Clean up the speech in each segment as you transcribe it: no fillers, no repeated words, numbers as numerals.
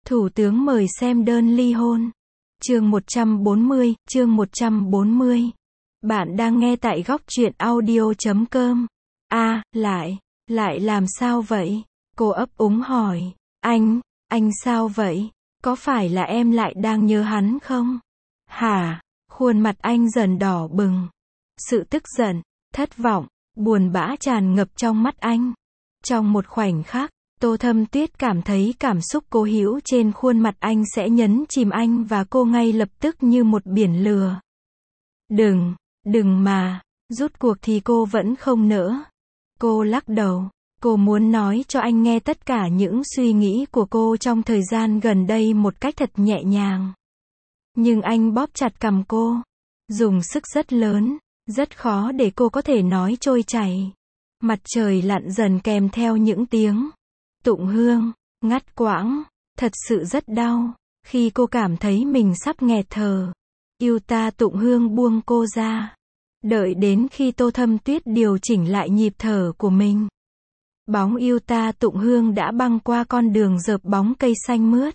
Thủ tướng mời xem đơn ly hôn. Chương 140. Bạn đang nghe tại góc truyện audio.com. Lại làm sao vậy? Cô ấp úng hỏi. Anh sao vậy? Có phải là em lại đang nhớ hắn không? Hả? Khuôn mặt anh dần đỏ bừng. Sự tức giận, thất vọng, buồn bã tràn ngập trong mắt anh. Trong một khoảnh khắc, Tô Thâm Tuyết cảm thấy cảm xúc cố hữu trên khuôn mặt anh sẽ nhấn chìm anh và cô ngay lập tức như một biển lửa. Đừng mà, rút cuộc thì cô vẫn không nỡ. Cô lắc đầu, cô muốn nói cho anh nghe tất cả những suy nghĩ của cô trong thời gian gần đây một cách thật nhẹ nhàng. Nhưng anh bóp chặt cằm cô, dùng sức rất lớn, rất khó để cô có thể nói trôi chảy. Mặt trời lặn dần kèm theo những tiếng tụng hương, ngắt quãng, thật sự rất đau, khi cô cảm thấy mình sắp nghẹt thở. Yuta tụng hương buông cô ra. Đợi đến khi Tô Thâm Tuyết điều chỉnh lại nhịp thở của mình. Bóng Yuta tụng hương đã băng qua con đường rợp bóng cây xanh mướt.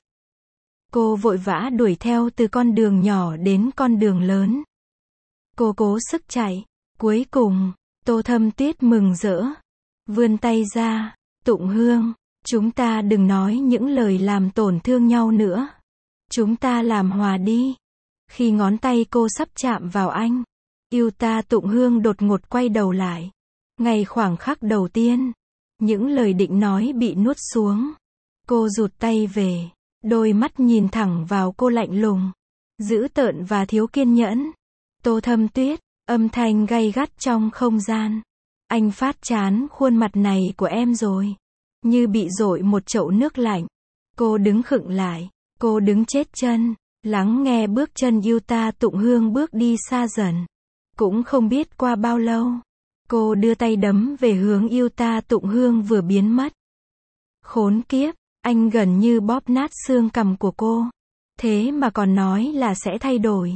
Cô vội vã đuổi theo từ con đường nhỏ đến con đường lớn. Cô cố sức chạy. Cuối cùng, Tô Thâm Tuyết mừng rỡ. Vươn tay ra. Tụng hương, chúng ta đừng nói những lời làm tổn thương nhau nữa. Chúng ta làm hòa đi. Khi ngón tay cô sắp chạm vào anh, Yuta tụng hương đột ngột quay đầu lại. Ngay khoảng khắc đầu tiên, những lời định nói bị nuốt xuống. Cô rụt tay về, đôi mắt nhìn thẳng vào cô lạnh lùng, dữ tợn và thiếu kiên nhẫn. Tô Thâm Tuyết, âm thanh gay gắt trong không gian. Anh phát chán khuôn mặt này của em rồi. Như bị dội một chậu nước lạnh. Cô đứng khựng lại, cô đứng chết chân, lắng nghe bước chân Yuta tụng hương bước đi xa dần. Cũng không biết qua bao lâu, cô đưa tay đấm về hướng Yuta tụng hương vừa biến mất. Khốn kiếp, anh gần như bóp nát xương cằm của cô. Thế mà còn nói là sẽ thay đổi.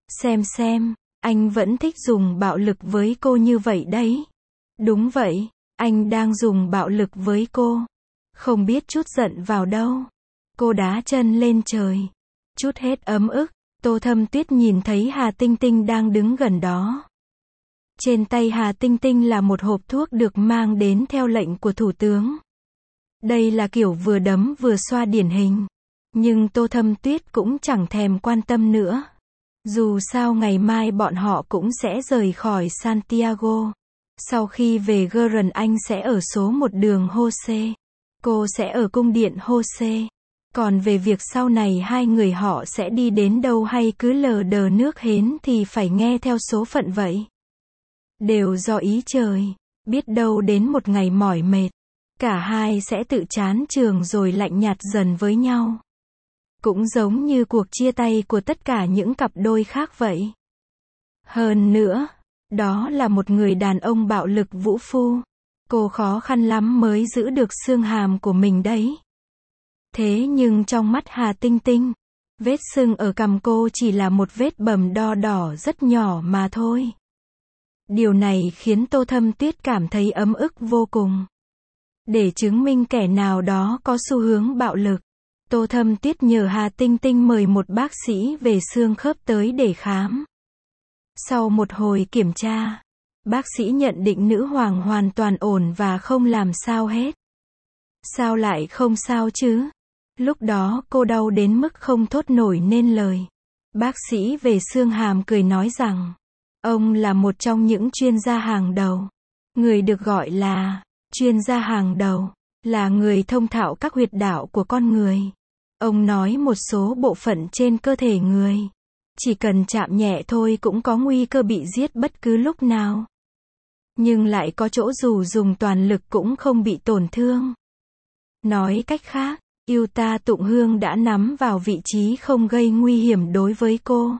Xem, anh vẫn thích dùng bạo lực với cô như vậy đấy. Đúng vậy, anh đang dùng bạo lực với cô. Không biết trút giận vào đâu. Cô đá chân lên trời. Trút hết ấm ức. Tô Thâm Tuyết nhìn thấy Hà Tinh Tinh đang đứng gần đó. Trên tay Hà Tinh Tinh là một hộp thuốc được mang đến theo lệnh của thủ tướng. Đây là kiểu vừa đấm vừa xoa điển hình. Nhưng Tô Thâm Tuyết cũng chẳng thèm quan tâm nữa. Dù sao ngày mai bọn họ cũng sẽ rời khỏi Santiago. Sau khi về Gurren anh sẽ ở số 1 đường Jose. Cô sẽ ở cung điện Jose. Còn về việc sau này hai người họ sẽ đi đến đâu hay cứ lờ đờ nước hến thì phải nghe theo số phận vậy. Đều do ý trời. Biết đâu đến một ngày mỏi mệt, cả hai sẽ tự chán trường rồi lạnh nhạt dần với nhau. Cũng giống như cuộc chia tay của tất cả những cặp đôi khác vậy. Hơn nữa, đó là một người đàn ông bạo lực vũ phu. Cô khó khăn lắm mới giữ được xương hàm của mình đấy. Thế nhưng trong mắt Hà Tinh Tinh, vết sưng ở cằm cô chỉ là một vết bầm đo đỏ rất nhỏ mà thôi. Điều này khiến Tô Thâm Tuyết cảm thấy ấm ức vô cùng. Để chứng minh kẻ nào đó có xu hướng bạo lực, Tô Thâm Tuyết nhờ Hà Tinh Tinh mời một bác sĩ về xương khớp tới để khám. Sau một hồi kiểm tra, bác sĩ nhận định nữ hoàng hoàn toàn ổn và không làm sao hết. Sao lại không sao chứ? Lúc đó cô đau đến mức không thốt nổi nên lời. Bác sĩ về xương hàm cười nói rằng, ông là một trong những chuyên gia hàng đầu. Người được gọi là chuyên gia hàng đầu, là người thông thạo các huyệt đạo của con người. Ông nói một số bộ phận trên cơ thể người, chỉ cần chạm nhẹ thôi cũng có nguy cơ bị giết bất cứ lúc nào. Nhưng lại có chỗ dù dùng toàn lực cũng không bị tổn thương. Nói cách khác, Yuta tụng hương đã nắm vào vị trí không gây nguy hiểm đối với cô.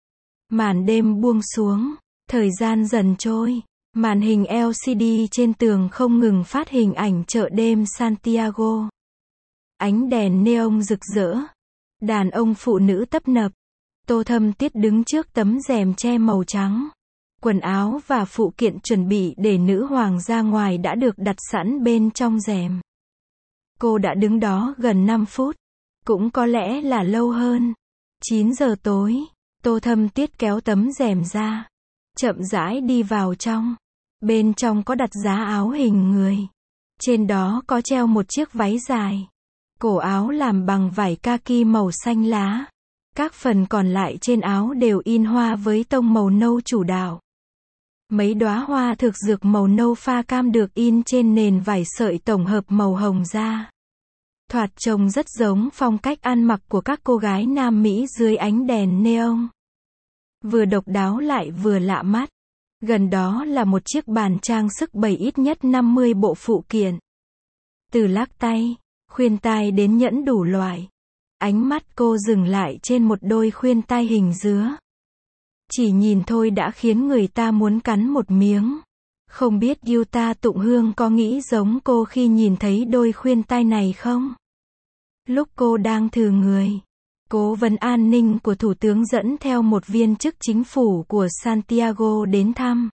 Màn đêm buông xuống, thời gian dần trôi, màn hình LCD trên tường không ngừng phát hình ảnh chợ đêm Santiago. Ánh đèn neon rực rỡ, đàn ông phụ nữ tấp nập. Tô Thâm Tuyết đứng trước tấm rèm che màu trắng. Quần áo và phụ kiện chuẩn bị để nữ hoàng ra ngoài đã được đặt sẵn bên trong rèm. Cô đã đứng đó gần 5 phút. Cũng có lẽ là lâu hơn. 9 giờ tối, Tô Thâm Tuyết kéo tấm rèm ra, chậm rãi đi vào trong. Bên trong có đặt giá áo hình người. Trên đó có treo một chiếc váy dài. Cổ áo làm bằng vải kaki màu xanh lá. Các phần còn lại trên áo đều in hoa với tông màu nâu chủ đạo. Mấy đóa hoa thực dược màu nâu pha cam được in trên nền vải sợi tổng hợp màu hồng da. Thoạt trông rất giống phong cách ăn mặc của các cô gái Nam Mỹ dưới ánh đèn neon. Vừa độc đáo lại vừa lạ mắt. Gần đó là một chiếc bàn trang sức bày ít nhất 50 bộ phụ kiện. Từ lắc tay, khuyên tai đến nhẫn đủ loại. Ánh mắt cô dừng lại trên một đôi khuyên tai hình dứa. Chỉ nhìn thôi đã khiến người ta muốn cắn một miếng. Không biết Yuta Tụng Hương có nghĩ giống cô khi nhìn thấy đôi khuyên tai này không? Lúc cô đang thử người, Cố vấn an ninh của Thủ tướng dẫn theo một viên chức chính phủ của Santiago đến thăm.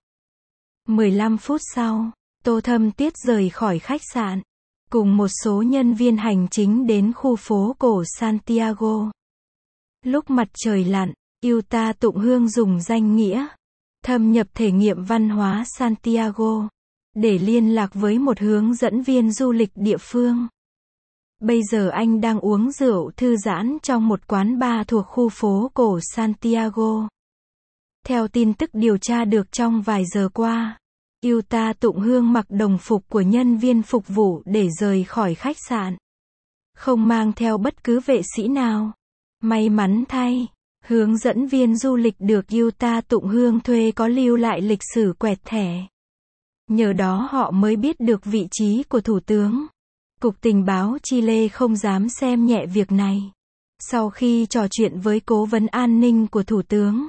15 phút sau, Tô Thâm Tuyết rời khỏi khách sạn, cùng một số nhân viên hành chính đến khu phố cổ Santiago. Lúc mặt trời lặn, Yuta Tụng Hương dùng danh nghĩa thâm nhập thể nghiệm văn hóa Santiago để liên lạc với một hướng dẫn viên du lịch địa phương. Bây giờ anh đang uống rượu thư giãn trong một quán bar thuộc khu phố cổ Santiago. Theo tin tức điều tra được trong vài giờ qua, Yuta Tụng Hương mặc đồng phục của nhân viên phục vụ để rời khỏi khách sạn. Không mang theo bất cứ vệ sĩ nào. May mắn thay, hướng dẫn viên du lịch được Yuta Tụng Hương thuê có lưu lại lịch sử quẹt thẻ. Nhờ đó họ mới biết được vị trí của thủ tướng. Cục tình báo Chile không dám xem nhẹ việc này. Sau khi trò chuyện với cố vấn an ninh của thủ tướng,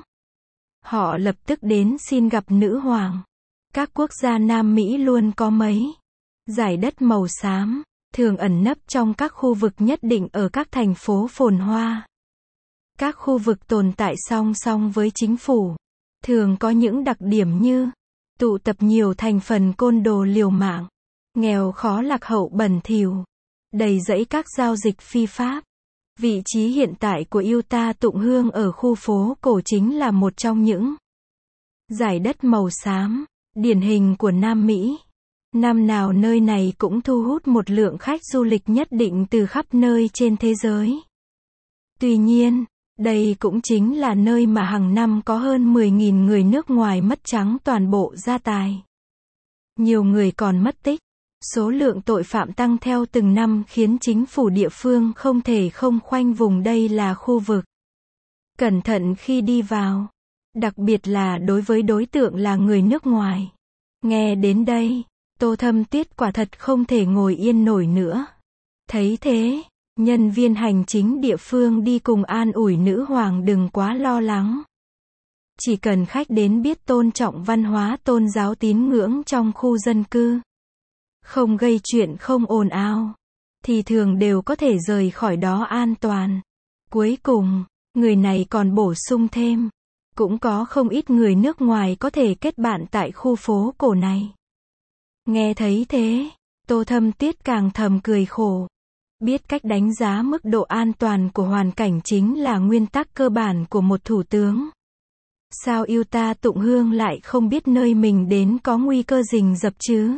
họ lập tức đến xin gặp nữ hoàng. Các quốc gia Nam Mỹ luôn có mấy dải đất màu xám, thường ẩn nấp trong các khu vực nhất định ở các thành phố phồn hoa. Các khu vực tồn tại song song với chính phủ, thường có những đặc điểm như tụ tập nhiều thành phần côn đồ liều mạng, nghèo khó lạc hậu bẩn thỉu, đầy rẫy các giao dịch phi pháp. Vị trí hiện tại của Yuta Tụng Hương ở khu phố cổ chính là một trong những dải đất màu xám điển hình của Nam Mỹ. Năm nào nơi này cũng thu hút một lượng khách du lịch nhất định từ khắp nơi trên thế giới. Tuy nhiên, đây cũng chính là nơi mà hàng năm có hơn 10.000 người nước ngoài mất trắng toàn bộ gia tài. Nhiều người còn mất tích. Số lượng tội phạm tăng theo từng năm khiến chính phủ địa phương không thể không khoanh vùng đây là khu vực cẩn thận khi đi vào. Đặc biệt là đối với đối tượng là người nước ngoài. Nghe đến đây, Tô Thâm Tuyết quả thật không thể ngồi yên nổi nữa. Thấy thế, nhân viên hành chính địa phương đi cùng an ủi nữ hoàng đừng quá lo lắng. Chỉ cần khách đến biết tôn trọng văn hóa tôn giáo tín ngưỡng trong khu dân cư, không gây chuyện không ồn ào, thì thường đều có thể rời khỏi đó an toàn. Cuối cùng, người này còn bổ sung thêm, cũng có không ít người nước ngoài có thể kết bạn tại khu phố cổ này. Nghe thấy thế, Tô Thâm Tuyết càng thầm cười khổ. Biết cách đánh giá mức độ an toàn của hoàn cảnh chính là nguyên tắc cơ bản của một thủ tướng. Sao Yuta Tụng Hương lại không biết nơi mình đến có nguy cơ rình rập chứ?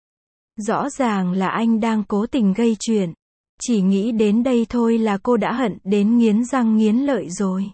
Rõ ràng là anh đang cố tình gây chuyện. Chỉ nghĩ đến đây thôi là cô đã hận đến nghiến răng nghiến lợi rồi.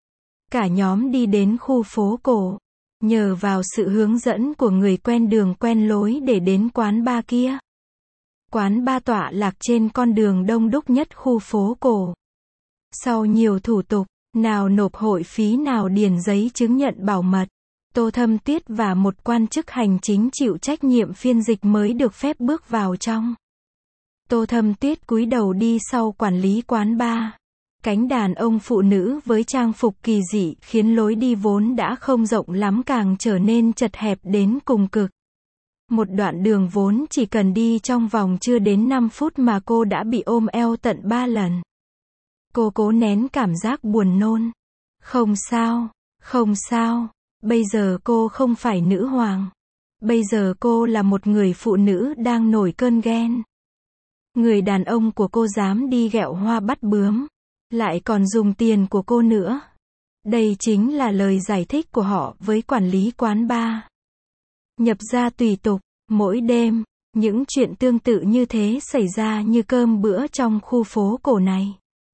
Cả nhóm đi đến khu phố cổ, nhờ vào sự hướng dẫn của người quen đường quen lối để đến quán bar kia. Quán bar tọa lạc trên con đường đông đúc nhất khu phố cổ. Sau nhiều thủ tục, nào nộp hội phí nào điền giấy chứng nhận bảo mật, Tô Thâm Tuyết và một quan chức hành chính chịu trách nhiệm phiên dịch mới được phép bước vào trong. Tô Thâm Tuyết cúi đầu đi sau quản lý quán bar. Cánh đàn ông phụ nữ với trang phục kỳ dị khiến lối đi vốn đã không rộng lắm càng trở nên chật hẹp đến cùng cực. Một đoạn đường vốn chỉ cần đi trong vòng chưa đến 5 phút mà cô đã bị ôm eo tận 3 lần. Cô cố nén cảm giác buồn nôn. Không sao, không sao. Bây giờ cô không phải nữ hoàng. Bây giờ cô là một người phụ nữ đang nổi cơn ghen. Người đàn ông của cô dám đi ghẹo hoa bắt bướm, lại còn dùng tiền của cô nữa. Đây chính là lời giải thích của họ với quản lý quán bar. Nhập gia tùy tục, mỗi đêm, những chuyện tương tự như thế xảy ra như cơm bữa trong khu phố cổ này.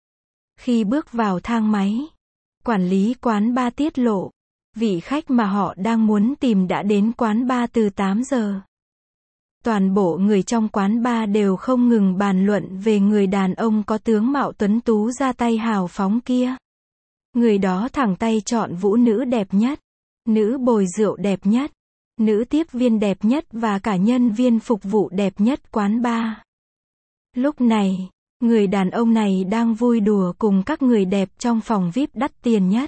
Khi bước vào thang máy, quản lý quán bar tiết lộ, vị khách mà họ đang muốn tìm đã đến quán bar từ 8 giờ. Toàn bộ người trong quán bar đều không ngừng bàn luận về người đàn ông có tướng mạo tuấn tú ra tay hào phóng kia. Người đó thẳng tay chọn vũ nữ đẹp nhất, nữ bồi rượu đẹp nhất, nữ tiếp viên đẹp nhất và cả nhân viên phục vụ đẹp nhất quán bar. Lúc này, người đàn ông này đang vui đùa cùng các người đẹp trong phòng VIP đắt tiền nhất.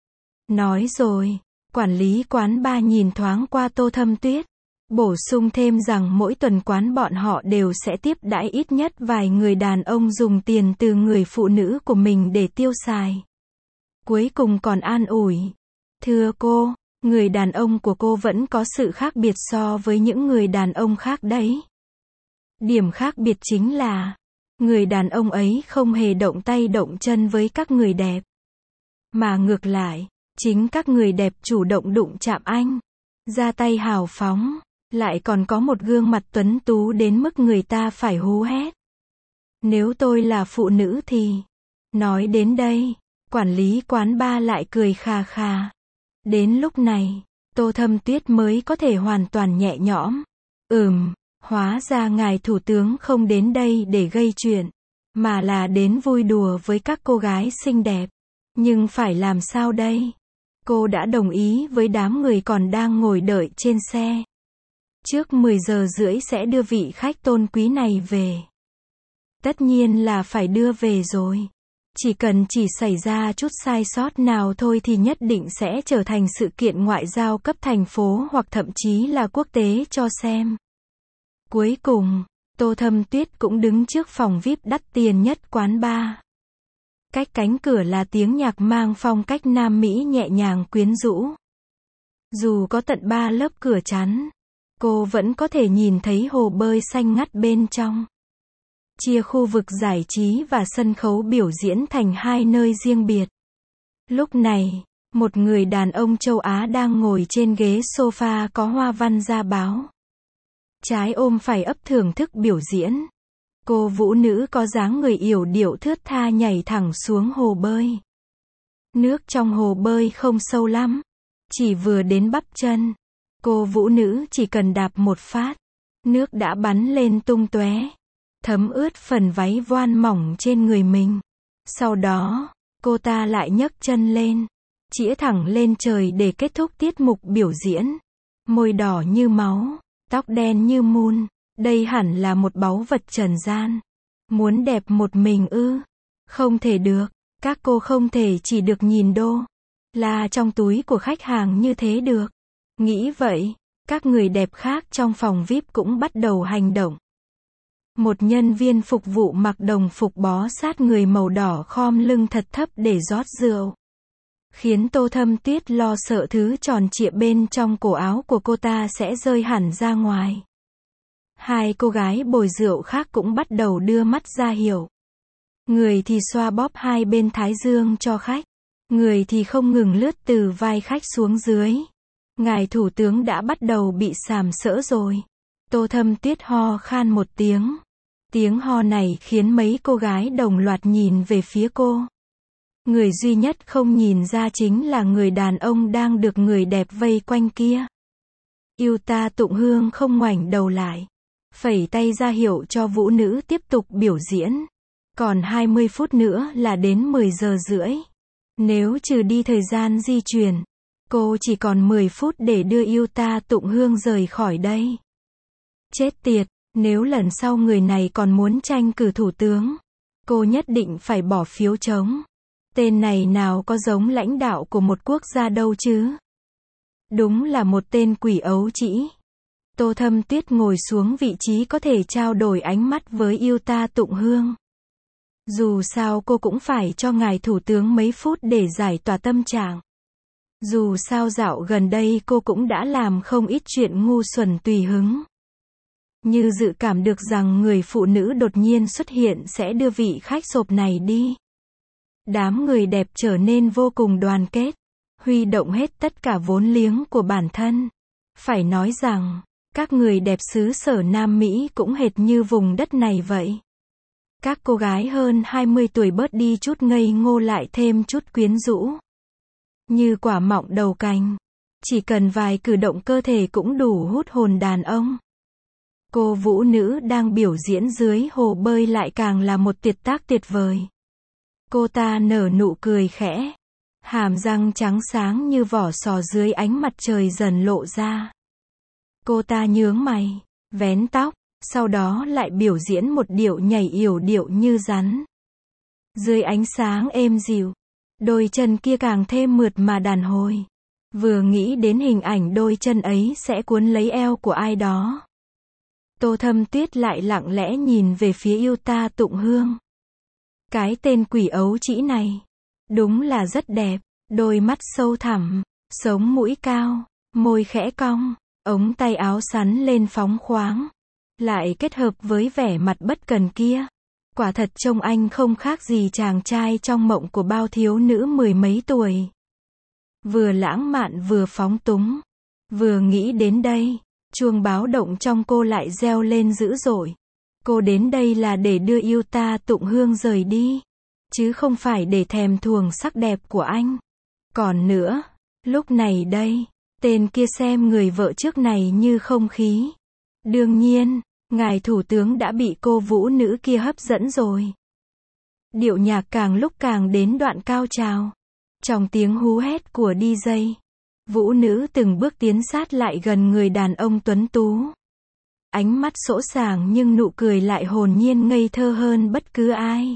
Nói rồi, quản lý quán bar nhìn thoáng qua Tô Thâm Tuyết, bổ sung thêm rằng mỗi tuần quán bọn họ đều sẽ tiếp đãi ít nhất vài người đàn ông dùng tiền từ người phụ nữ của mình để tiêu xài. Cuối cùng còn an ủi, thưa cô, người đàn ông của cô vẫn có sự khác biệt so với những người đàn ông khác đấy. Điểm khác biệt chính là, người đàn ông ấy không hề động tay động chân với các người đẹp. Mà ngược lại, chính các người đẹp chủ động đụng chạm anh, ra tay hào phóng, lại còn có một gương mặt tuấn tú đến mức người ta phải hú hét. Nếu tôi là phụ nữ thì... Nói đến đây, quản lý quán bar lại cười khà khà. Đến lúc này, Tô Thâm Tuyết mới có thể hoàn toàn nhẹ nhõm. Hóa ra ngài thủ tướng không đến đây để gây chuyện, mà là đến vui đùa với các cô gái xinh đẹp. Nhưng phải làm sao đây? Cô đã đồng ý với đám người còn đang ngồi đợi trên xe. Trước 10 giờ rưỡi sẽ đưa vị khách tôn quý này về. Tất nhiên là phải đưa về rồi. Chỉ cần chỉ xảy ra chút sai sót nào thôi thì nhất định sẽ trở thành sự kiện ngoại giao cấp thành phố hoặc thậm chí là quốc tế cho xem. Cuối cùng, Tô Thâm Tuyết cũng đứng trước phòng VIP đắt tiền nhất quán bar. Cách cánh cửa là tiếng nhạc mang phong cách Nam Mỹ nhẹ nhàng quyến rũ. Dù có tận 3 lớp cửa chắn, cô vẫn có thể nhìn thấy hồ bơi xanh ngắt bên trong. Chia khu vực giải trí và sân khấu biểu diễn thành hai nơi riêng biệt. Lúc này, một người đàn ông châu Á đang ngồi trên ghế sofa có hoa văn da báo. Trái ôm phải ấp thưởng thức biểu diễn. Cô vũ nữ có dáng người yểu điệu thướt tha nhảy thẳng xuống hồ bơi. Nước trong hồ bơi không sâu lắm, chỉ vừa đến bắp chân. Cô vũ nữ chỉ cần đạp một phát, nước đã bắn lên tung tóe, thấm ướt phần váy voan mỏng trên người mình. Sau đó, cô ta lại nhấc chân lên, chĩa thẳng lên trời để kết thúc tiết mục biểu diễn. Môi đỏ như máu, tóc đen như mun, đây hẳn là một báu vật trần gian. Muốn đẹp một mình ư? Không thể được, các cô không thể chỉ được nhìn đô la trong túi của khách hàng như thế được. Nghĩ vậy, các người đẹp khác trong phòng VIP cũng bắt đầu hành động. Một nhân viên phục vụ mặc đồng phục bó sát người màu đỏ khom lưng thật thấp để rót rượu, khiến Tô Thâm Tuyết lo sợ thứ tròn trịa bên trong cổ áo của cô ta sẽ rơi hẳn ra ngoài. Hai cô gái bồi rượu khác cũng bắt đầu đưa mắt ra hiệu. Người thì xoa bóp hai bên thái dương cho khách, người thì không ngừng lướt từ vai khách xuống dưới. Ngài thủ tướng đã bắt đầu bị sàm sỡ rồi. Tô Thâm Tuyết ho khan một tiếng. Tiếng ho này khiến mấy cô gái đồng loạt nhìn về phía cô. Người duy nhất không nhìn ra chính là người đàn ông đang được người đẹp vây quanh kia. Yuta Tụng Hương không ngoảnh đầu lại, phẩy tay ra hiệu cho vũ nữ tiếp tục biểu diễn. Còn 20 phút nữa là đến 10 giờ rưỡi. Nếu trừ đi thời gian di chuyển, cô chỉ còn 10 phút để đưa Yuta Tụng Hương rời khỏi đây. Chết tiệt, nếu lần sau người này còn muốn tranh cử thủ tướng, cô nhất định phải bỏ phiếu trống. Tên này nào có giống lãnh đạo của một quốc gia đâu chứ. Đúng là một tên quỷ ấu trĩ. Tô Thâm Tuyết ngồi xuống vị trí có thể trao đổi ánh mắt với Yuta Tụng Hương. Dù sao cô cũng phải cho ngài thủ tướng mấy phút để giải tỏa tâm trạng. Dù sao dạo gần đây cô cũng đã làm không ít chuyện ngu xuẩn tùy hứng. Như dự cảm được rằng người phụ nữ đột nhiên xuất hiện sẽ đưa vị khách sộp này đi. Đám người đẹp trở nên vô cùng đoàn kết, huy động hết tất cả vốn liếng của bản thân. Phải nói rằng, các người đẹp xứ sở Nam Mỹ cũng hệt như vùng đất này vậy. Các cô gái hơn 20 tuổi bớt đi chút ngây ngô lại thêm chút quyến rũ. Như quả mọng đầu cành. Chỉ cần vài cử động cơ thể cũng đủ hút hồn đàn ông. Cô vũ nữ đang biểu diễn dưới hồ bơi lại càng là một tuyệt tác tuyệt vời. Cô ta nở nụ cười khẽ. Hàm răng trắng sáng như vỏ sò dưới ánh mặt trời dần lộ ra. Cô ta nhướng mày, vén tóc, sau đó lại biểu diễn một điệu nhảy yểu điệu như rắn. Dưới ánh sáng êm dịu, đôi chân kia càng thêm mượt mà đàn hồi. Vừa nghĩ đến hình ảnh đôi chân ấy sẽ cuốn lấy eo của ai đó. Tô Thâm Tuyết lại lặng lẽ nhìn về phía Yuta Tụng Hương. Cái tên quỷ ấu trĩ này, đúng là rất đẹp, đôi mắt sâu thẳm, sống mũi cao, môi khẽ cong, ống tay áo sắn lên phóng khoáng, lại kết hợp với vẻ mặt bất cần kia. Quả thật trông anh không khác gì chàng trai trong mộng của bao thiếu nữ mười mấy tuổi. Vừa lãng mạn vừa phóng túng. Vừa nghĩ đến đây, chuông báo động trong cô lại reo lên dữ dội. Cô đến đây là để đưa Yuta Tụng Hương rời đi, chứ không phải để thèm thuồng sắc đẹp của anh. Còn nữa, lúc này đây, tên kia xem người vợ trước này như không khí. Đương nhiên, ngài thủ tướng đã bị cô vũ nữ kia hấp dẫn rồi. Điệu nhạc càng lúc càng đến đoạn cao trào. Trong tiếng hú hét của DJ, vũ nữ từng bước tiến sát lại gần người đàn ông tuấn tú. Ánh mắt sỗ sàng nhưng nụ cười lại hồn nhiên ngây thơ hơn bất cứ ai.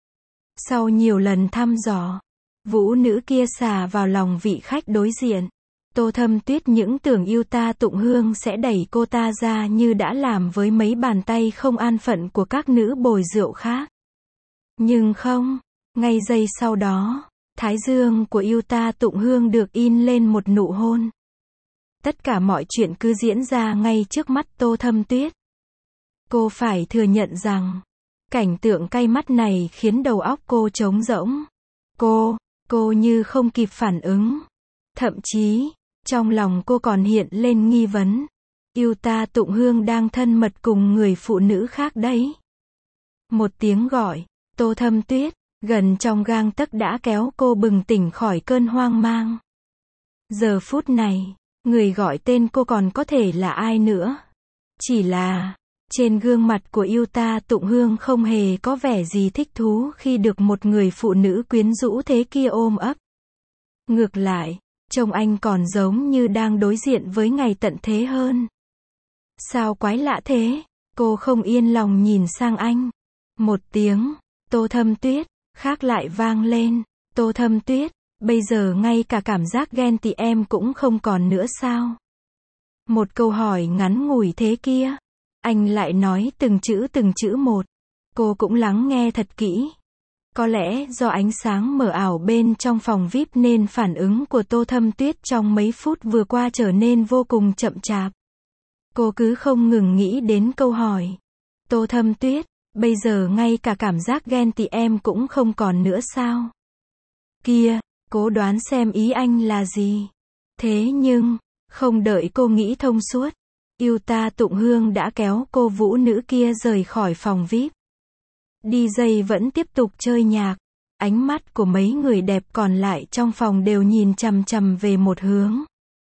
Sau nhiều lần thăm dò, vũ nữ kia xà vào lòng vị khách đối diện. Tô Thâm Tuyết những tưởng Yuta Tụng Hương sẽ đẩy cô ta ra như đã làm với mấy bàn tay không an phận của các nữ bồi rượu khác. Nhưng không, ngay giây sau đó, thái dương của Yuta Tụng Hương được in lên một nụ hôn. Tất cả mọi chuyện cứ diễn ra ngay trước mắt Tô Thâm Tuyết. Cô phải thừa nhận rằng, cảnh tượng cay mắt này khiến đầu óc cô trống rỗng. Cô như không kịp phản ứng. Thậm chí, trong lòng cô còn hiện lên nghi vấn. Yuta Tụng Hương đang thân mật cùng người phụ nữ khác đấy. Một tiếng gọi, Tô Thâm Tuyết, gần trong gang tấc đã kéo cô bừng tỉnh khỏi cơn hoang mang. Giờ phút này, người gọi tên cô còn có thể là ai nữa? Chỉ là, trên gương mặt của Yuta Tụng Hương không hề có vẻ gì thích thú khi được một người phụ nữ quyến rũ thế kia ôm ấp. Ngược lại, trông anh còn giống như đang đối diện với ngày tận thế hơn. Sao quái lạ thế? Cô không yên lòng nhìn sang anh. Một tiếng, Tô Thâm Tuyết, khác lại vang lên. Tô Thâm Tuyết, bây giờ ngay cả cảm giác ghen tị em cũng không còn nữa sao? Một câu hỏi ngắn ngủi thế kia. Anh lại nói từng chữ một. Cô cũng lắng nghe thật kỹ. Có lẽ do ánh sáng mờ ảo bên trong phòng VIP nên phản ứng của Tô Thâm Tuyết trong mấy phút vừa qua trở nên vô cùng chậm chạp. Cô cứ không ngừng nghĩ đến câu hỏi. Tô Thâm Tuyết, bây giờ ngay cả cảm giác ghen tị em cũng không còn nữa sao? Kia, cố đoán xem ý anh là gì. Thế nhưng, không đợi cô nghĩ thông suốt, Yuta Tụng Hương đã kéo cô vũ nữ kia rời khỏi phòng VIP. DJ vẫn tiếp tục chơi nhạc. Ánh mắt của mấy người đẹp còn lại trong phòng đều nhìn chằm chằm về một hướng.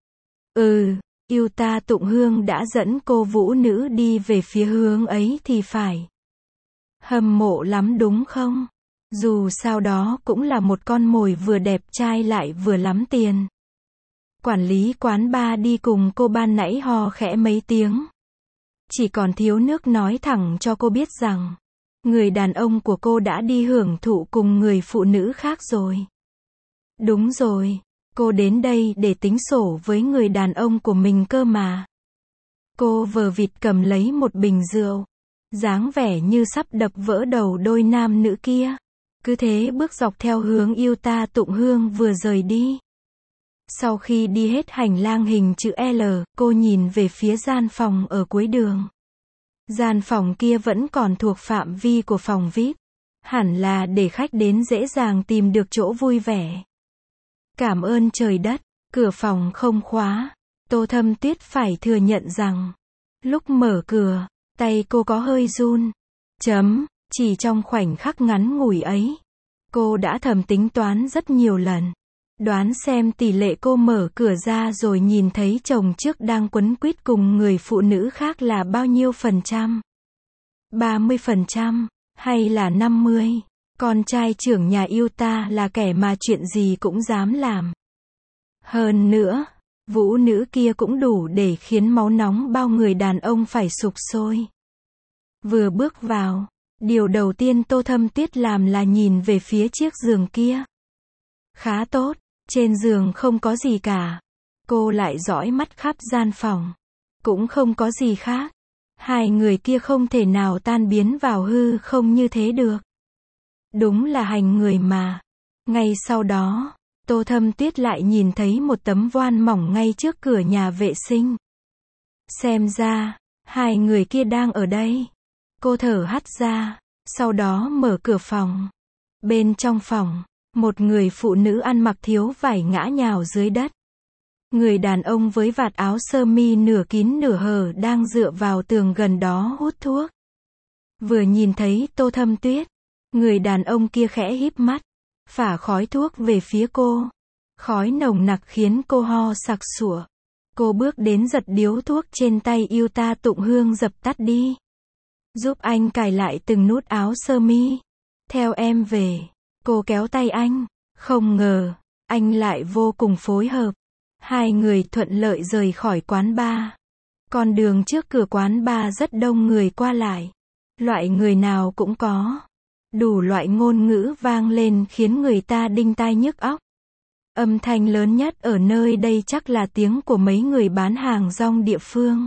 Yuta Tụng Hương đã dẫn cô vũ nữ đi về phía hướng ấy thì phải. Hâm mộ lắm đúng không? Dù sao đó cũng là một con mồi vừa đẹp trai lại vừa lắm tiền. Quản lý quán bar đi cùng cô ban nãy hò khẽ mấy tiếng. Chỉ còn thiếu nước nói thẳng cho cô biết rằng, người đàn ông của cô đã đi hưởng thụ cùng người phụ nữ khác rồi. Đúng rồi, cô đến đây để tính sổ với người đàn ông của mình cơ mà. Cô vờ vịt cầm lấy một bình rượu, dáng vẻ như sắp đập vỡ đầu đôi nam nữ kia. Cứ thế bước dọc theo hướng Yuta Tụng Hương vừa rời đi. Sau khi đi hết hành lang hình chữ L, cô nhìn về phía gian phòng ở cuối đường. Gian phòng kia vẫn còn thuộc phạm vi của phòng VIP. Hẳn là để khách đến dễ dàng tìm được chỗ vui vẻ. Cảm ơn trời đất, cửa phòng không khóa. Tô Thâm Tuyết phải thừa nhận rằng, lúc mở cửa, tay cô có hơi run. Chỉ trong khoảnh khắc ngắn ngủi ấy, cô đã thầm tính toán rất nhiều lần. Đoán xem tỷ lệ cô mở cửa ra rồi nhìn thấy chồng trước đang quấn quýt cùng người phụ nữ khác là bao nhiêu %? 30%, hay là 50? Con trai trưởng nhà Utah là kẻ mà chuyện gì cũng dám làm. Hơn nữa, vũ nữ kia cũng đủ để khiến máu nóng bao người đàn ông phải sục sôi. Vừa bước vào, điều đầu tiên Tô Thâm Tuyết làm là nhìn về phía chiếc giường kia. Khá tốt, trên giường không có gì cả. Cô lại dõi mắt khắp gian phòng. Cũng không có gì khác. Hai người kia không thể nào tan biến vào hư không như thế được. Đúng là hành người mà. Ngay sau đó, Tô Thâm Tuyết lại nhìn thấy một tấm voan mỏng ngay trước cửa nhà vệ sinh. Xem ra, hai người kia đang ở đây. Cô thở hắt ra, sau đó mở cửa phòng. Bên trong phòng, một người phụ nữ ăn mặc thiếu vải ngã nhào dưới đất. Người đàn ông với vạt áo sơ mi nửa kín nửa hở đang dựa vào tường gần đó hút thuốc. Vừa nhìn thấy Tô Thâm Tuyết, người đàn ông kia khẽ híp mắt, phả khói thuốc về phía cô. Khói nồng nặc khiến cô ho sặc sụa. Cô bước đến giật điếu thuốc trên tay Utah Tụng Hương dập tắt đi. Giúp anh cài lại từng nút áo sơ mi. Theo em về. Cô kéo tay anh. Không ngờ, anh lại vô cùng phối hợp. Hai người thuận lợi rời khỏi quán bar. Con đường trước cửa quán bar rất đông người qua lại. Loại người nào cũng có. Đủ loại ngôn ngữ vang lên khiến người ta đinh tai nhức óc. Âm thanh lớn nhất ở nơi đây chắc là tiếng của mấy người bán hàng rong địa phương.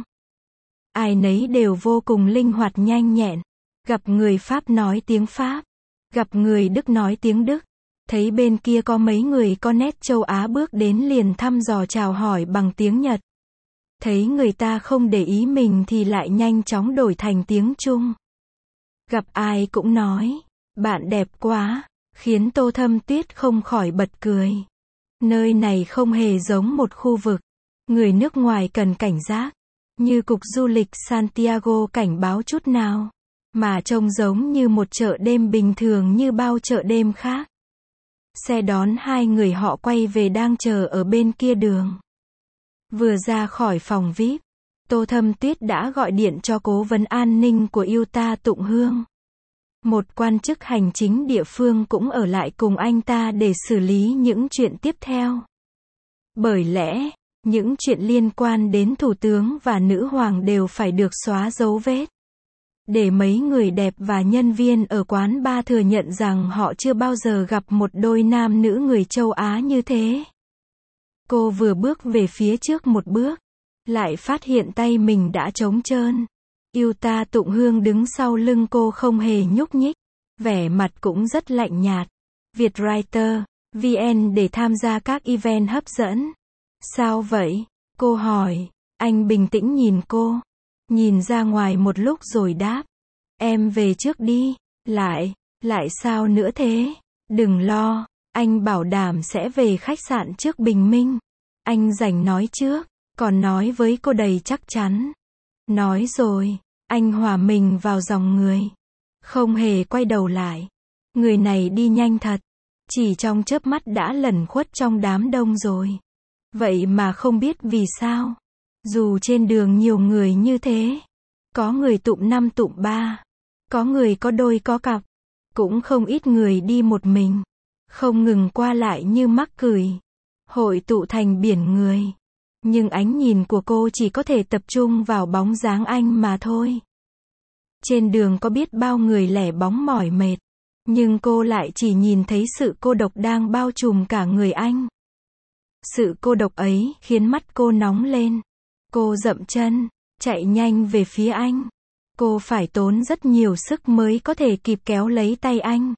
Ai nấy đều vô cùng linh hoạt nhanh nhẹn. Gặp người Pháp nói tiếng Pháp. Gặp người Đức nói tiếng Đức. Thấy bên kia có mấy người có nét châu Á bước đến liền thăm dò chào hỏi bằng tiếng Nhật. Thấy người ta không để ý mình thì lại nhanh chóng đổi thành tiếng Trung. Gặp ai cũng nói, bạn đẹp quá, khiến Tô Thâm Tuyết không khỏi bật cười. Nơi này không hề giống một khu vực. Người nước ngoài cần cảnh giác. Như cục du lịch Santiago cảnh báo chút nào. Mà trông giống như một chợ đêm bình thường như bao chợ đêm khác. Xe đón hai người họ quay về đang chờ ở bên kia đường. Vừa ra khỏi phòng VIP, Tô Thâm Tuyết đã gọi điện cho cố vấn an ninh của Utah Tụng Hương. Một quan chức hành chính địa phương cũng ở lại cùng anh ta để xử lý những chuyện tiếp theo. Bởi lẽ, những chuyện liên quan đến thủ tướng và nữ hoàng đều phải được xóa dấu vết. Để mấy người đẹp và nhân viên ở quán bar thừa nhận rằng họ chưa bao giờ gặp một đôi nam nữ người châu Á như thế. Cô vừa bước về phía trước một bước, lại phát hiện tay mình đã trống trơn. Utah Tụng Hương đứng sau lưng cô không hề nhúc nhích, vẻ mặt cũng rất lạnh nhạt. Vietwriter, VN để tham gia các event hấp dẫn. Sao vậy? Cô hỏi. Anh bình tĩnh nhìn cô. Nhìn ra ngoài một lúc rồi đáp. Em về trước đi. Lại sao nữa thế? Đừng lo, anh bảo đảm sẽ về khách sạn trước bình minh. Anh rảnh nói trước, còn nói với cô đầy chắc chắn. Nói rồi, anh hòa mình vào dòng người. Không hề quay đầu lại. Người này đi nhanh thật. Chỉ trong chớp mắt đã lẩn khuất trong đám đông rồi. Vậy mà không biết vì sao. Dù trên đường nhiều người như thế. Có người tụm 5 tụm 3. Có người có đôi có cặp. Cũng không ít người đi một mình. Không ngừng qua lại như mắc cười. Hội tụ thành biển người. Nhưng ánh nhìn của cô chỉ có thể tập trung vào bóng dáng anh mà thôi. Trên đường có biết bao người lẻ bóng mỏi mệt. Nhưng cô lại chỉ nhìn thấy sự cô độc đang bao trùm cả người anh. Sự cô độc ấy khiến mắt cô nóng lên. Cô dậm chân, chạy nhanh về phía anh. Cô phải tốn rất nhiều sức mới có thể kịp kéo lấy tay anh.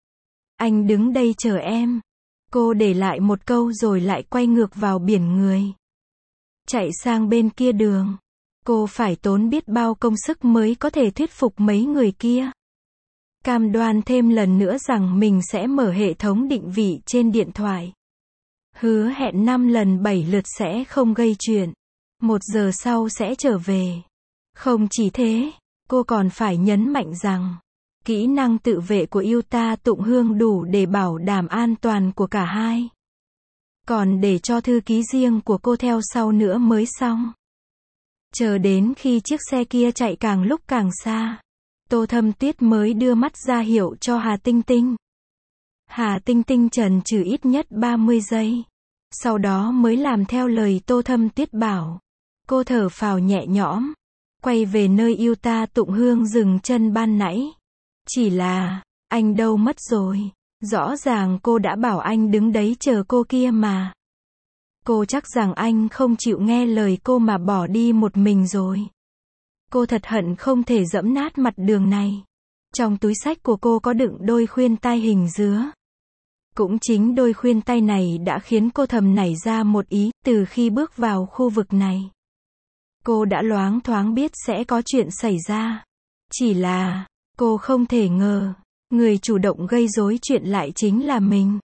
Anh đứng đây chờ em. Cô để lại một câu rồi lại quay ngược vào biển người. Chạy sang bên kia đường. Cô phải tốn biết bao công sức mới có thể thuyết phục mấy người kia. Cam đoan thêm lần nữa rằng mình sẽ mở hệ thống định vị trên điện thoại. Hứa hẹn 5 lần 7 lượt sẽ không gây chuyện. 1 giờ sau sẽ trở về. Không chỉ thế, cô còn phải nhấn mạnh rằng, kỹ năng tự vệ của Yuta Tụng Hương đủ để bảo đảm an toàn của cả hai. Còn để cho thư ký riêng của cô theo sau nữa mới xong. Chờ đến khi chiếc xe kia chạy càng lúc càng xa, Tô Thâm Tuyết mới đưa mắt ra hiệu cho Hà Tinh Tinh. Hà Tinh Tinh chần chừ ít nhất 30 giây. Sau đó mới làm theo lời Tô Thâm Tuyết bảo. Cô thở phào nhẹ nhõm, quay về nơi Yuta Tụng Hương dừng chân ban nãy. Chỉ là, anh đâu mất rồi? Rõ ràng cô đã bảo anh đứng đấy chờ cô kia mà. Cô chắc rằng anh không chịu nghe lời cô mà bỏ đi một mình rồi. Cô thật hận không thể giẫm nát mặt đường này. Trong túi xách của cô có đựng đôi khuyên tai hình dứa. Cũng chính đôi khuyên tai này đã khiến cô thầm nảy ra một ý, từ khi bước vào khu vực này. Cô đã loáng thoáng biết sẽ có chuyện xảy ra. Chỉ là, cô không thể ngờ, người chủ động gây rối chuyện lại chính là mình.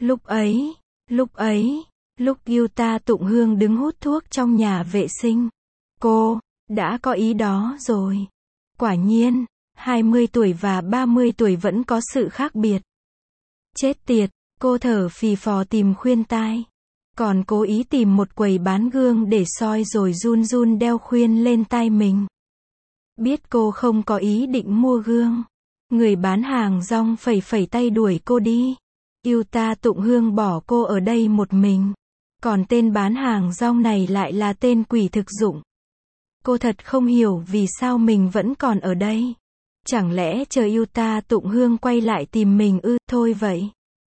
Lúc Yuta Tụng Hương đứng hút thuốc trong nhà vệ sinh, cô đã có ý đó rồi. Quả nhiên, 20 tuổi và 30 tuổi vẫn có sự khác biệt. Chết tiệt, cô thở phì phò tìm khuyên tai. Còn cố ý tìm một quầy bán gương để soi rồi run run đeo khuyên lên tai mình. Biết cô không có ý định mua gương, người bán hàng rong phẩy phẩy tay đuổi cô đi. Yuta Tụng Hương bỏ cô ở đây một mình. Còn tên bán hàng rong này lại là tên quỷ thực dụng. Cô thật không hiểu vì sao mình vẫn còn ở đây. Chẳng lẽ chờ Yuta Tụng Hương quay lại tìm mình ư? Thôi vậy.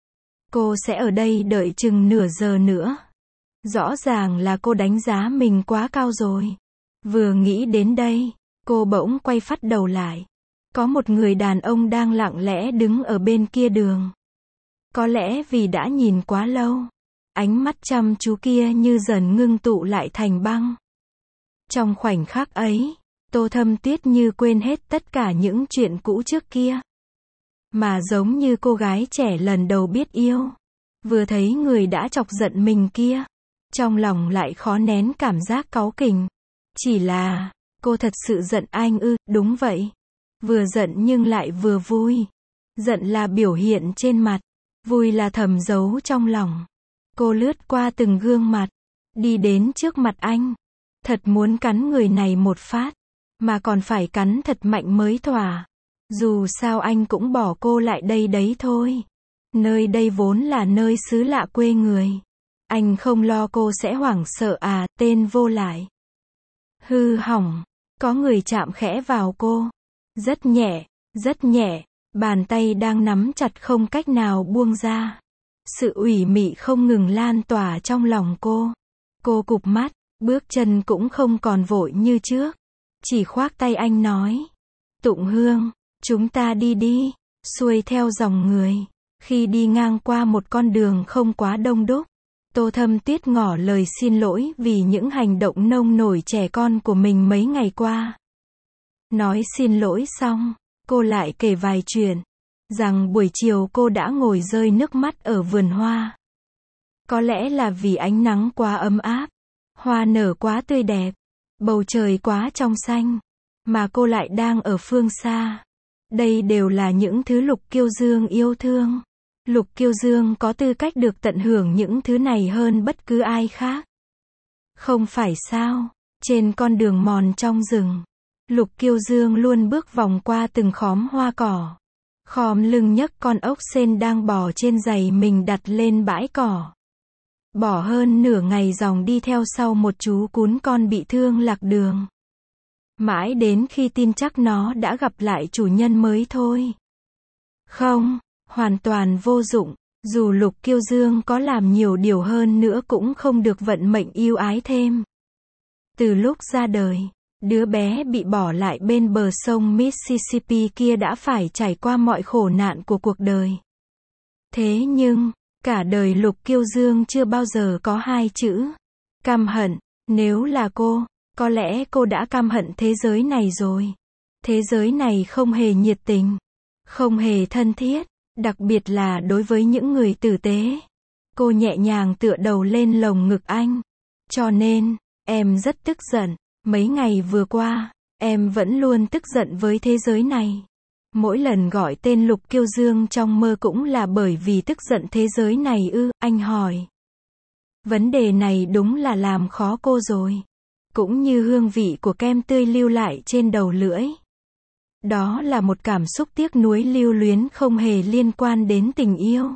Cô sẽ ở đây đợi chừng nửa giờ nữa. Rõ ràng là cô đánh giá mình quá cao rồi. Vừa nghĩ đến đây, cô bỗng quay phắt đầu lại. Có một người đàn ông đang lặng lẽ đứng ở bên kia đường. Có lẽ vì đã nhìn quá lâu, ánh mắt chăm chú kia như dần ngưng tụ lại thành băng. Trong khoảnh khắc ấy, Tô Thâm Tuyết như quên hết tất cả những chuyện cũ trước kia. Mà giống như cô gái trẻ lần đầu biết yêu. Vừa thấy người đã chọc giận mình kia, trong lòng lại khó nén cảm giác cáu kỉnh. Chỉ là, cô thật sự giận anh ư? Đúng vậy. Vừa giận nhưng lại vừa vui. Giận là biểu hiện trên mặt, vui là thầm giấu trong lòng. Cô lướt qua từng gương mặt, đi đến trước mặt anh. Thật muốn cắn người này một phát, mà còn phải cắn thật mạnh mới thỏa. Dù sao anh cũng bỏ cô lại đây đấy thôi. Nơi đây vốn là nơi xứ lạ quê người. Anh không lo cô sẽ hoảng sợ à? Tên vô lại. Hư hỏng. Có người chạm khẽ vào cô. Rất nhẹ, bàn tay đang nắm chặt không cách nào buông ra. Sự ủy mị không ngừng lan tỏa trong lòng cô. Cô cụp mắt, bước chân cũng không còn vội như trước. Chỉ khoác tay anh nói. Tụng Hương, chúng ta đi đi. Xuôi theo dòng người. Khi đi ngang qua một con đường không quá đông đúc, Tô Thâm Tuyết ngỏ lời xin lỗi vì những hành động nông nổi trẻ con của mình mấy ngày qua. Nói xin lỗi xong, cô lại kể vài chuyện. Rằng buổi chiều cô đã ngồi rơi nước mắt ở vườn hoa. Có lẽ là vì ánh nắng quá ấm áp, hoa nở quá tươi đẹp, bầu trời quá trong xanh, mà cô lại đang ở phương xa. Đây đều là những thứ Lục Kiêu Dương yêu thương. Lục Kiêu Dương có tư cách được tận hưởng những thứ này hơn bất cứ ai khác. Không phải sao? Trên con đường mòn trong rừng, Lục Kiêu Dương luôn bước vòng qua từng khóm hoa cỏ. Khom lưng nhấc con ốc sên đang bò trên giày mình đặt lên bãi cỏ. Bỏ hơn nửa ngày dòng đi theo sau một chú cún con bị thương lạc đường. Mãi đến khi tin chắc nó đã gặp lại chủ nhân mới thôi. Không, hoàn toàn vô dụng. Dù Lục Kiêu Dương có làm nhiều điều hơn nữa cũng không được vận mệnh yêu ái thêm. Từ lúc ra đời, đứa bé bị bỏ lại bên bờ sông Mississippi kia đã phải trải qua mọi khổ nạn của cuộc đời. Thế nhưng, cả đời Lục Kiêu Dương chưa bao giờ có hai chữ căm hận. Nếu là Có lẽ cô đã căm hận thế giới này rồi. Thế giới này không hề nhiệt tình, không hề thân thiết, đặc biệt là đối với những người tử tế. Cô nhẹ nhàng tựa đầu lên lồng ngực anh. Cho nên, em rất tức giận. Mấy ngày vừa qua, em vẫn luôn tức giận với thế giới này. Mỗi lần gọi tên Lục Kiêu Dương trong mơ cũng là bởi vì tức giận thế giới này ư, anh hỏi. Vấn đề này đúng là làm khó cô rồi. Cũng như hương vị của kem tươi lưu lại trên đầu lưỡi. Đó là một cảm xúc tiếc nuối lưu luyến không hề liên quan đến tình yêu.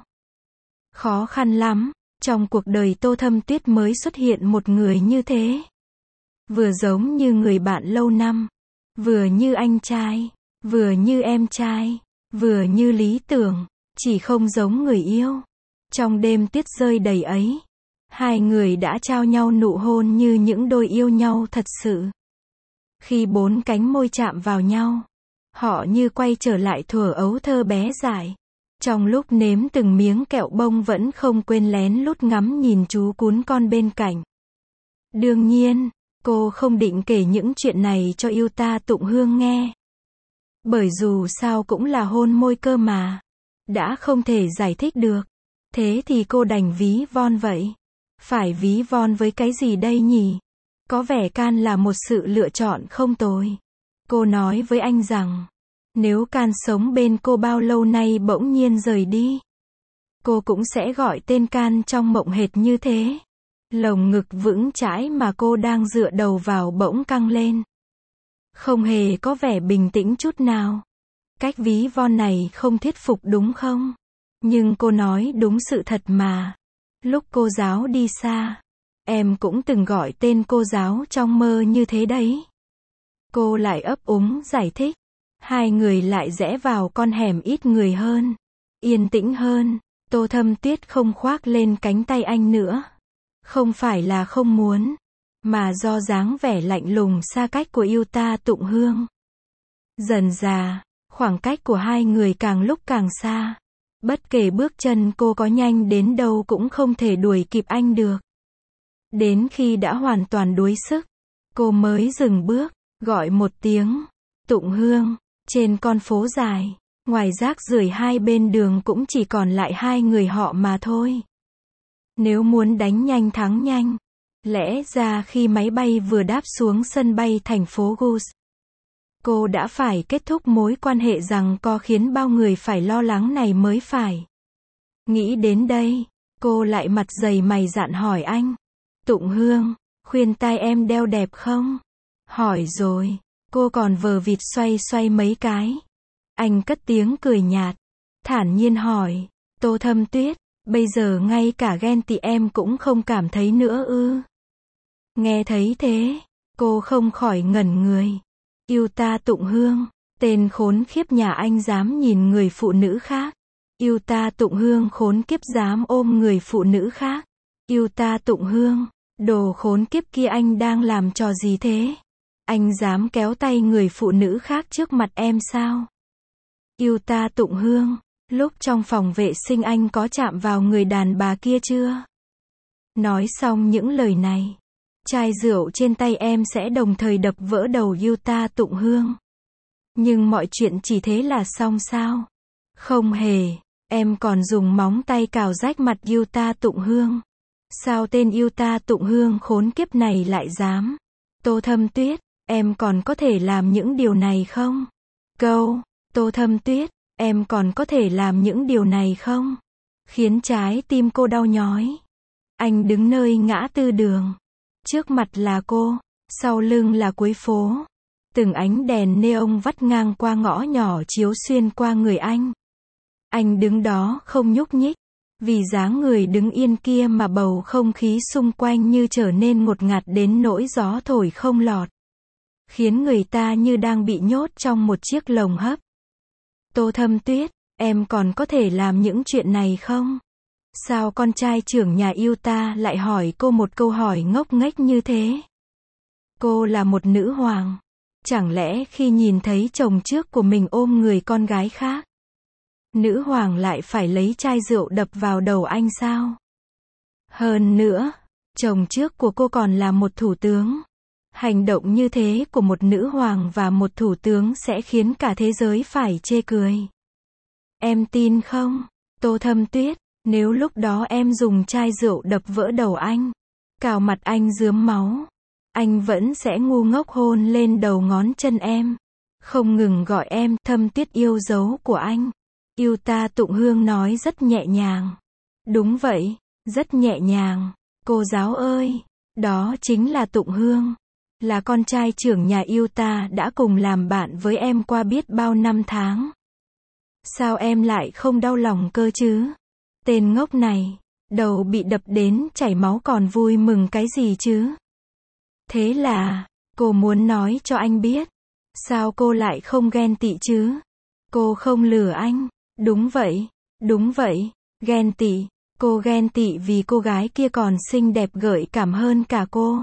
Khó khăn lắm, trong cuộc đời Tô Thâm Tuyết mới xuất hiện một người như thế. Vừa giống như người bạn lâu năm, vừa như anh trai, vừa như em trai, vừa như lý tưởng, chỉ không giống người yêu. Trong đêm tuyết rơi đầy ấy, hai người đã trao nhau nụ hôn như những đôi yêu nhau thật sự. Khi bốn cánh môi chạm vào nhau, họ như quay trở lại thuở ấu thơ bé dại. Trong lúc nếm từng miếng kẹo bông vẫn không quên lén lút ngắm nhìn chú cún con bên cạnh. Đương nhiên, cô không định kể những chuyện này cho Yuta Tụng Hương nghe. Bởi dù sao cũng là hôn môi cơ mà. Đã không thể giải thích được. Thế thì cô đành ví von vậy. Phải ví von với cái gì đây nhỉ? Có vẻ Can là một sự lựa chọn không tồi. Cô nói với anh rằng, nếu Can sống bên cô bao lâu nay bỗng nhiên rời đi, cô cũng sẽ gọi tên Can trong mộng hệt như thế. Lồng ngực vững chãi mà cô đang dựa đầu vào bỗng căng lên. Không hề có vẻ bình tĩnh chút nào. Cách ví von này không thuyết phục đúng không? Nhưng cô nói đúng sự thật mà. Lúc cô giáo đi xa, em cũng từng gọi tên cô giáo trong mơ như thế đấy. Cô lại ấp úng giải thích. Hai người lại rẽ vào con hẻm ít người hơn, yên tĩnh hơn. Tô Thâm Tuyết không khoác lên cánh tay anh nữa. Không phải là không muốn, mà do dáng vẻ lạnh lùng xa cách của Yuta Tụng Hương. Dần dà, khoảng cách của hai người càng lúc càng xa. Bất kể bước chân cô có nhanh đến đâu cũng không thể đuổi kịp anh được. Đến khi đã hoàn toàn đuối sức, cô mới dừng bước, gọi một tiếng, Tụng Hương. Trên con phố dài, ngoài rác rưởi hai bên đường cũng chỉ còn lại hai người họ mà thôi. Nếu muốn đánh nhanh thắng nhanh, lẽ ra khi máy bay vừa đáp xuống sân bay thành phố Gus, cô đã phải kết thúc mối quan hệ rằng co khiến bao người phải lo lắng này mới phải. Nghĩ đến đây, cô lại mặt dày mày dạn hỏi anh. Tụng Hương, khuyên tai em đeo đẹp không? Hỏi rồi, cô còn vờ vịt xoay xoay mấy cái. Anh cất tiếng cười nhạt, thản nhiên hỏi, Tô Thâm Tuyết, bây giờ ngay cả ghen tị em cũng không cảm thấy nữa ư? Nghe thấy thế, cô không khỏi ngẩn người. Yuta Tụng Hương, tên khốn khiếp nhà anh dám nhìn người phụ nữ khác. Yuta Tụng Hương khốn kiếp dám ôm người phụ nữ khác. Yuta Tụng Hương, đồ khốn kiếp kia anh đang làm trò gì thế? Anh dám kéo tay người phụ nữ khác trước mặt em sao? Yuta Tụng Hương, lúc trong phòng vệ sinh anh có chạm vào người đàn bà kia chưa? Nói xong những lời này, chai rượu trên tay em sẽ đồng thời đập vỡ đầu Yuta Tụng Hương. Nhưng mọi chuyện chỉ thế là xong sao? Không hề, em còn dùng móng tay cào rách mặt Yuta Tụng Hương. Sao tên Yuta Tụng Hương khốn kiếp này lại dám? Tô Thâm Tuyết, em còn có thể làm những điều này không? Tô Thâm Tuyết, em còn có thể làm những điều này không? Khiến trái tim cô đau nhói. Anh đứng nơi ngã tư đường. Trước mặt là cô, sau lưng là cuối phố. Từng ánh đèn neon vắt ngang qua ngõ nhỏ chiếu xuyên qua người anh. Anh đứng đó không nhúc nhích. Vì dáng người đứng yên kia mà bầu không khí xung quanh như trở nên ngột ngạt đến nỗi gió thổi không lọt. Khiến người ta như đang bị nhốt trong một chiếc lồng hấp. Tô Thâm Tuyết, em còn có thể làm những chuyện này không? Sao con trai trưởng nhà Yuta lại hỏi cô một câu hỏi ngốc nghếch như thế? Cô là một nữ hoàng. Chẳng lẽ khi nhìn thấy chồng trước của mình ôm người con gái khác, nữ hoàng lại phải lấy chai rượu đập vào đầu anh sao? Hơn nữa, chồng trước của cô còn là một thủ tướng. Hành động như thế của một nữ hoàng và một thủ tướng sẽ khiến cả thế giới phải chê cười. Em tin không, Tô Thâm Tuyết, nếu lúc đó em dùng chai rượu đập vỡ đầu anh, cào mặt anh rướm máu, anh vẫn sẽ ngu ngốc hôn lên đầu ngón chân em, không ngừng gọi em Thâm Tuyết yêu dấu của anh. Yêu ta, Tụng Hương nói rất nhẹ nhàng. Đúng vậy, rất nhẹ nhàng. Cô giáo ơi, đó chính là Tụng Hương, là con trai trưởng nhà Yêu ta đã cùng làm bạn với em qua biết bao năm tháng. Sao em lại không đau lòng cơ chứ? Tên ngốc này, đầu bị đập đến chảy máu còn vui mừng cái gì chứ? Thế là, cô muốn nói cho anh biết. Sao cô lại không ghen tị chứ? Cô không lừa anh. Đúng vậy, ghen tị. Cô ghen tị vì cô gái kia còn xinh đẹp gợi cảm hơn cả cô.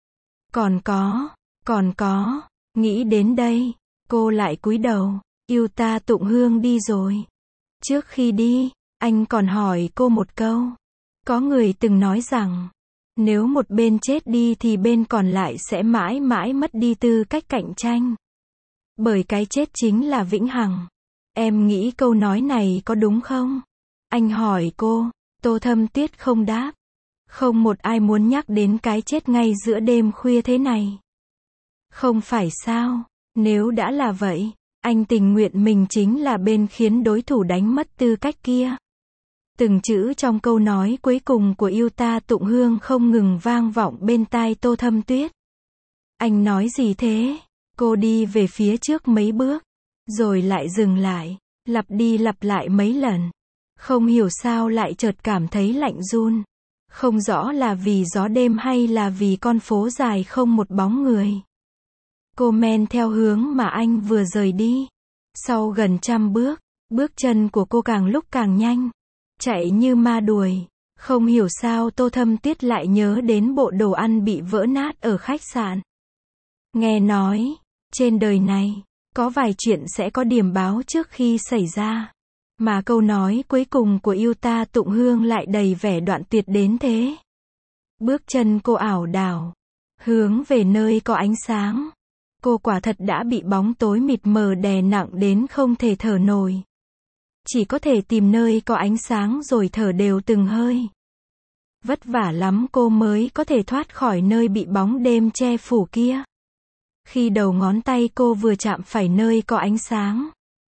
Còn có, nghĩ đến đây, cô lại cúi đầu. Yêu ta, Tụng Hương đi rồi. Trước khi đi, anh còn hỏi cô một câu. Có người từng nói rằng, nếu một bên chết đi thì bên còn lại sẽ mãi mãi mất đi tư cách cạnh tranh. Bởi cái chết chính là vĩnh hằng. Em nghĩ câu nói này có đúng không? Anh hỏi cô. Tô Thâm Tuyết không đáp. Không một ai muốn nhắc đến cái chết ngay giữa đêm khuya thế này. Không phải sao? Nếu đã là vậy, anh tình nguyện mình chính là bên khiến đối thủ đánh mất tư cách kia. Từng chữ trong câu nói cuối cùng của Yêu ta, Tụng Hương không ngừng vang vọng bên tai Tô Thâm Tuyết. Anh nói gì thế? Cô đi về phía trước mấy bước, rồi lại dừng lại, lặp đi lặp lại mấy lần. Không hiểu sao lại chợt cảm thấy lạnh run. Không rõ là vì gió đêm hay là vì con phố dài không một bóng người. Cô men theo hướng mà anh vừa rời đi. Sau gần 100 bước, bước chân của cô càng lúc càng nhanh, chạy như ma đuổi. Không hiểu sao Tô Thâm Tuyết lại nhớ đến bộ đồ ăn bị vỡ nát ở khách sạn. Nghe nói, trên đời này, có vài chuyện sẽ có điểm báo trước khi xảy ra. Mà câu nói cuối cùng của Yêu ta, Tụng Hương lại đầy vẻ đoạn tuyệt đến thế. Bước chân cô ảo đảo, hướng về nơi có ánh sáng. Cô quả thật đã bị bóng tối mịt mờ đè nặng đến không thể thở nổi. Chỉ có thể tìm nơi có ánh sáng rồi thở đều từng hơi. Vất vả lắm cô mới có thể thoát khỏi nơi bị bóng đêm che phủ kia. Khi đầu ngón tay cô vừa chạm phải nơi có ánh sáng,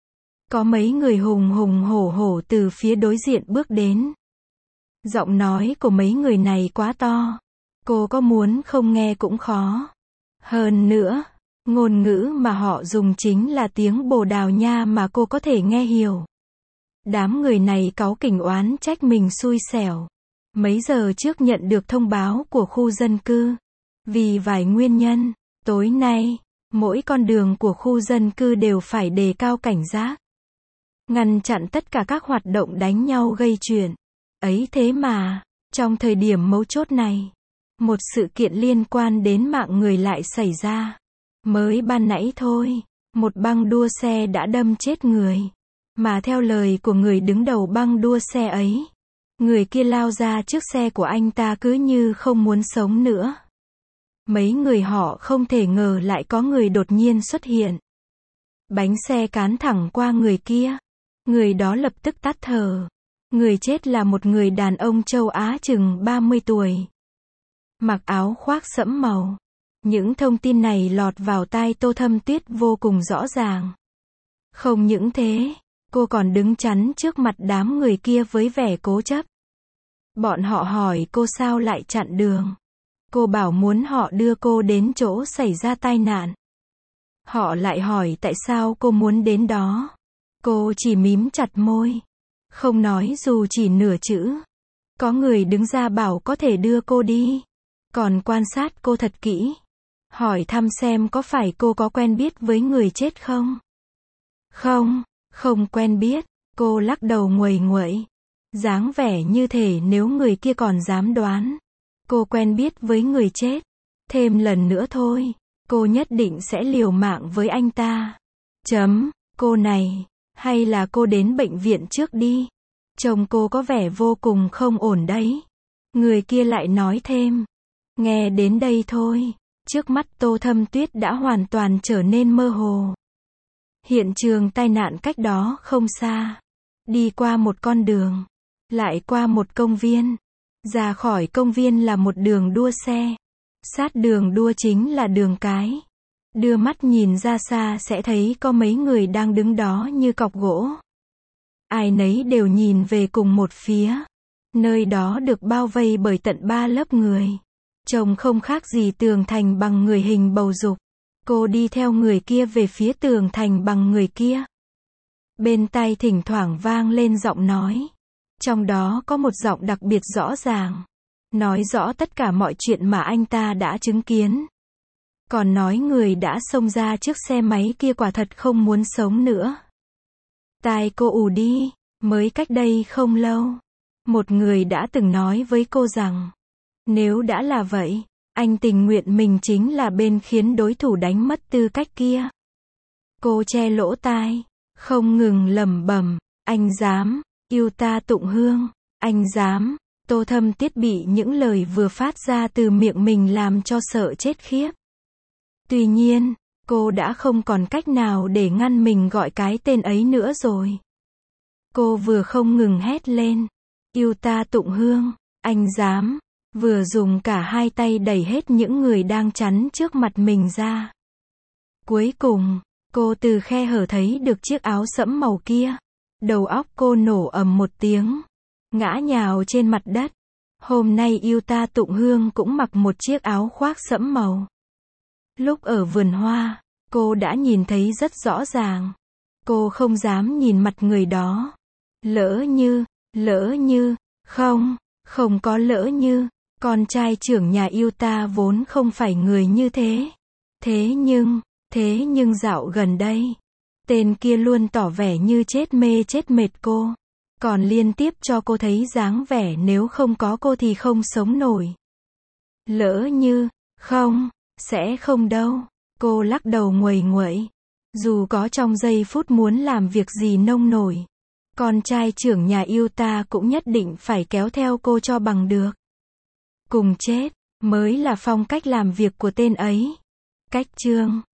có mấy người hùng hùng hổ hổ từ phía đối diện bước đến. Giọng nói của mấy người này quá to. Cô có muốn không nghe cũng khó. Hơn nữa, ngôn ngữ mà họ dùng chính là tiếng Bồ Đào Nha mà cô có thể nghe hiểu. Đám người này cáu kỉnh oán trách mình xui xẻo. Mấy giờ trước nhận được thông báo của khu dân cư. Vì vài nguyên nhân, tối nay, mỗi con đường của khu dân cư đều phải đề cao cảnh giác. Ngăn chặn tất cả các hoạt động đánh nhau gây chuyện. Ấy thế mà, trong thời điểm mấu chốt này, một sự kiện liên quan đến mạng người lại xảy ra. Mới ban nãy thôi, một băng đua xe đã đâm chết người. Mà theo lời của người đứng đầu băng đua xe ấy, người kia lao ra trước xe của anh ta cứ như không muốn sống nữa. Mấy người họ không thể ngờ lại có người đột nhiên xuất hiện. Bánh xe cán thẳng qua người kia. Người đó lập tức tắt thở. Người chết là một người đàn ông châu Á chừng 30 tuổi. Mặc áo khoác sẫm màu. Những thông tin này lọt vào tai Tô Thâm Tuyết vô cùng rõ ràng. Không những thế, cô còn đứng chắn trước mặt đám người kia với vẻ cố chấp. Bọn họ hỏi cô sao lại chặn đường. Cô bảo muốn họ đưa cô đến chỗ xảy ra tai nạn. Họ lại hỏi tại sao cô muốn đến đó. Cô chỉ mím chặt môi, không nói dù chỉ nửa chữ. Có người đứng ra bảo có thể đưa cô đi, còn quan sát cô thật kỹ, hỏi thăm xem có phải cô có quen biết với người chết không. Không quen biết. Cô lắc đầu nguầy nguậy, dáng vẻ như thể nếu người kia còn dám đoán cô quen biết với người chết thêm lần nữa thôi, cô nhất định sẽ liều mạng với anh ta. Cô này, hay là cô đến bệnh viện trước đi. Trông cô có vẻ vô cùng không ổn đấy. Người kia lại nói thêm. Nghe đến đây thôi, Trước mắt Tô Thâm Tuyết đã hoàn toàn trở nên mơ hồ. Hiện trường tai nạn cách đó không xa. Đi qua một con đường, lại qua một công viên. Ra khỏi công viên là một đường đua xe. Sát đường đua chính là đường cái. Đưa mắt nhìn ra xa sẽ thấy có mấy người đang đứng đó như cọc gỗ. Ai nấy đều nhìn về cùng một phía. Nơi đó được bao vây bởi tận 3 lớp người. Trông không khác gì tường thành bằng người hình bầu dục. Cô đi theo người kia về phía tường thành bằng người kia. Bên tai thỉnh thoảng vang lên giọng nói. Trong đó có một giọng đặc biệt rõ ràng. Nói rõ tất cả mọi chuyện mà anh ta đã chứng kiến. Còn nói người đã xông ra trước xe máy kia quả thật không muốn sống nữa. Tai cô ù đi. Mới cách đây không lâu, một người đã từng nói với cô rằng, nếu đã là vậy, anh tình nguyện mình chính là bên khiến đối thủ đánh mất tư cách kia. Cô che lỗ tai, không ngừng lẩm bẩm, anh dám, yêu ta Tụng Hương, anh dám. Tô Thâm Tuyết bị những lời vừa phát ra từ miệng mình làm cho sợ chết khiếp. Tuy nhiên, cô đã không còn cách nào để ngăn mình gọi cái tên ấy nữa rồi. Cô vừa không ngừng hét lên, yêu ta Tụng Hương, anh dám, vừa dùng cả hai tay đẩy hết những người đang chắn trước mặt mình ra. Cuối cùng, cô từ khe hở thấy được chiếc áo sẫm màu kia. Đầu óc cô nổ ầm một tiếng, ngã nhào trên mặt đất. Hôm nay yêu ta Tụng Hương cũng mặc một chiếc áo khoác sẫm màu. Lúc ở vườn hoa, cô đã nhìn thấy rất rõ ràng. Cô không dám nhìn mặt người đó. Lỡ như, không có lỡ như, con trai trưởng nhà yêu ta vốn không phải người như thế. Thế nhưng dạo gần đây, tên kia luôn tỏ vẻ như chết mê chết mệt cô. Còn liên tiếp cho cô thấy dáng vẻ nếu không có cô thì không sống nổi. Lỡ như, sẽ không đâu. Cô lắc đầu nguầy nguậy. Dù có trong giây phút muốn làm việc gì nông nổi, con trai trưởng nhà yêu ta cũng nhất định phải kéo theo cô cho bằng được. Cùng chết, mới là phong cách làm việc của tên ấy. Cách chương